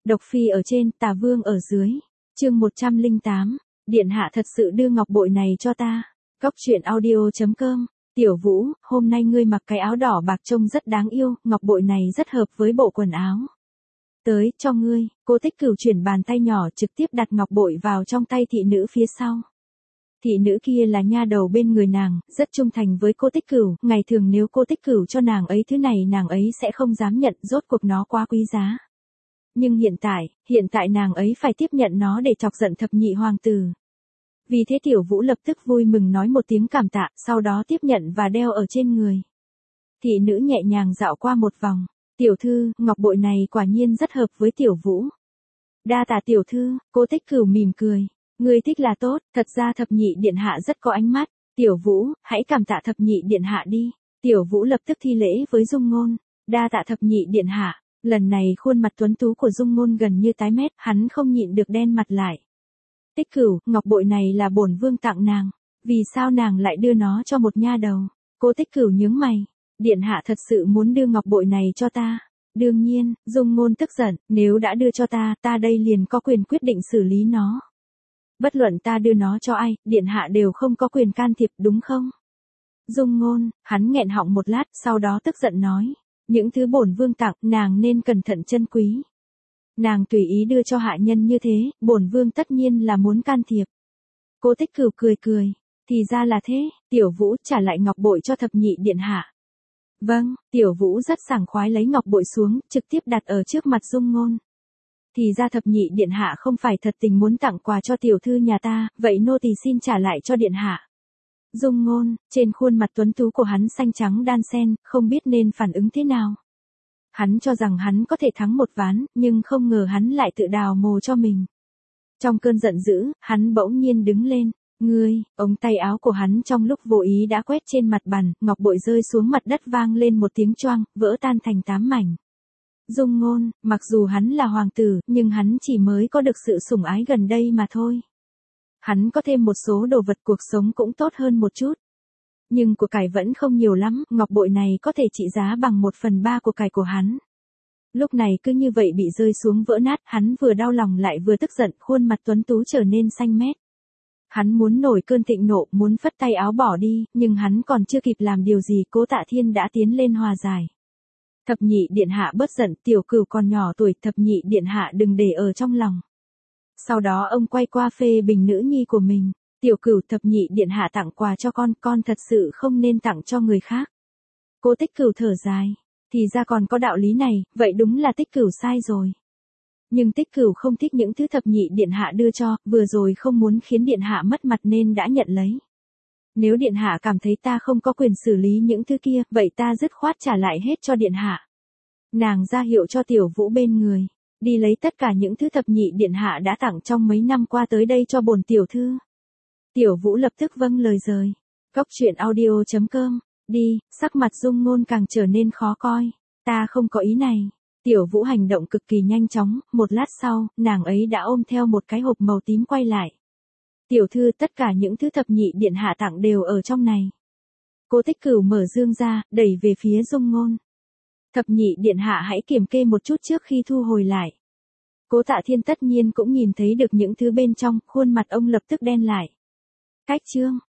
Độc phi ở trên, tà vương ở dưới. Chương 108. Điện hạ thật sự đưa ngọc bội này cho ta. Góc truyện audio.com. Tiểu Vũ, hôm nay ngươi mặc cái áo đỏ bạc trông rất đáng yêu, ngọc bội này rất hợp với bộ quần áo. Tới, cho ngươi. Cô Tích Cửu chuyển bàn tay nhỏ trực tiếp đặt ngọc bội vào trong tay thị nữ phía sau. Thị nữ kia là nha đầu bên người nàng, rất trung thành với cô Tích Cửu, ngày thường nếu cô Tích Cửu cho nàng ấy thứ này nàng ấy sẽ không dám nhận, rốt cuộc nó quá quý giá. Nhưng hiện tại nàng ấy phải tiếp nhận nó để chọc giận thập nhị hoàng tử. Vì thế Tiểu Vũ lập tức vui mừng nói một tiếng cảm tạ, sau đó tiếp nhận và đeo ở trên người. Thị nữ nhẹ nhàng dạo qua một vòng. Tiểu thư, ngọc bội này quả nhiên rất hợp với Tiểu Vũ. Đa tạ tiểu thư, cô Tích Cửu mỉm cười. Ngươi thích là tốt, thật ra thập nhị điện hạ rất có ánh mắt. Tiểu Vũ, hãy cảm tạ thập nhị điện hạ đi. Tiểu Vũ lập tức thi lễ với Dung Ngôn. Đa tạ thập nhị điện hạ. Lần này khuôn mặt tuấn tú của Dung Ngôn gần như tái mét, hắn không nhịn được đen mặt lại. Tích Cửu, ngọc bội này là bổn vương tặng nàng, vì sao nàng lại đưa nó cho một nha đầu? Cô Tích Cửu nhướng mày, điện hạ thật sự muốn đưa ngọc bội này cho ta? Đương nhiên, Dung Ngôn tức giận, nếu đã đưa cho ta, ta đây liền có quyền quyết định xử lý nó. Bất luận ta đưa nó cho ai, điện hạ đều không có quyền can thiệp, đúng không? Dung Ngôn, hắn nghẹn họng một lát, sau đó tức giận nói, những thứ bổn vương tặng, nàng nên cẩn thận trân quý. Nàng tùy ý đưa cho hạ nhân như thế, bổn vương tất nhiên là muốn can thiệp. Cô Tích Cửu cười, thì ra là thế, Tiểu Vũ trả lại ngọc bội cho thập nhị điện hạ. Vâng, Tiểu Vũ rất sảng khoái lấy ngọc bội xuống, trực tiếp đặt ở trước mặt Dung Ngôn. Thì ra thập nhị điện hạ không phải thật tình muốn tặng quà cho tiểu thư nhà ta, vậy nô tỳ xin trả lại cho điện hạ. Dung Ngôn, trên khuôn mặt tuấn tú của hắn xanh trắng đan xen, không biết nên phản ứng thế nào. Hắn cho rằng hắn có thể thắng một ván, nhưng không ngờ hắn lại tự đào mồ cho mình. Trong cơn giận dữ, hắn bỗng nhiên đứng lên. Ngươi, ống tay áo của hắn trong lúc vô ý đã quét trên mặt bàn, ngọc bội rơi xuống mặt đất vang lên một tiếng choang, vỡ tan thành 8 mảnh. Dung Ngôn, mặc dù hắn là hoàng tử, nhưng hắn chỉ mới có được sự sủng ái gần đây mà thôi. Hắn có thêm một số đồ vật cuộc sống cũng tốt hơn một chút. Nhưng của cải vẫn không nhiều lắm, ngọc bội này có thể trị giá bằng 1/3 của cải của hắn. Lúc này cứ như vậy bị rơi xuống vỡ nát, hắn vừa đau lòng lại vừa tức giận, khuôn mặt tuấn tú trở nên xanh mét. Hắn muốn nổi cơn thịnh nộ, muốn phất tay áo bỏ đi, nhưng hắn còn chưa kịp làm điều gì, Cố Tạ Thiên đã tiến lên hòa giải. Thập nhị điện hạ bớt giận, Tiểu Cửu còn nhỏ tuổi, thập nhị điện hạ đừng để ở trong lòng. Sau đó ông quay qua phê bình nữ nhi của mình. Tiểu Cửu, thập nhị điện hạ tặng quà cho con thật sự không nên tặng cho người khác. Cô Tích Cửu thở dài, thì ra còn có đạo lý này, vậy đúng là Tích Cửu sai rồi. Nhưng Tích Cửu không thích những thứ thập nhị điện hạ đưa cho, vừa rồi không muốn khiến điện hạ mất mặt nên đã nhận lấy. Nếu điện hạ cảm thấy ta không có quyền xử lý những thứ kia, vậy ta dứt khoát trả lại hết cho điện hạ. Nàng ra hiệu cho Tiểu Vũ bên người, đi lấy tất cả những thứ thập nhị điện hạ đã tặng trong mấy năm qua tới đây cho bổn tiểu thư. Tiểu Vũ lập tức vâng lời rời. Góc truyện audio.com. Đi, sắc mặt Dung Ngôn càng trở nên khó coi. Ta không có ý này. Tiểu Vũ hành động cực kỳ nhanh chóng, một lát sau, nàng ấy đã ôm theo một cái hộp màu tím quay lại. Tiểu thư, tất cả những thứ thập nhị điện hạ tặng đều ở trong này. Cô Tích Cửu mở dương ra, đẩy về phía Dung Ngôn. Thập nhị điện hạ hãy kiểm kê một chút trước khi thu hồi lại. Cố Tạ Thiên tất nhiên cũng nhìn thấy được những thứ bên trong, khuôn mặt ông lập tức đen lại. Cách chương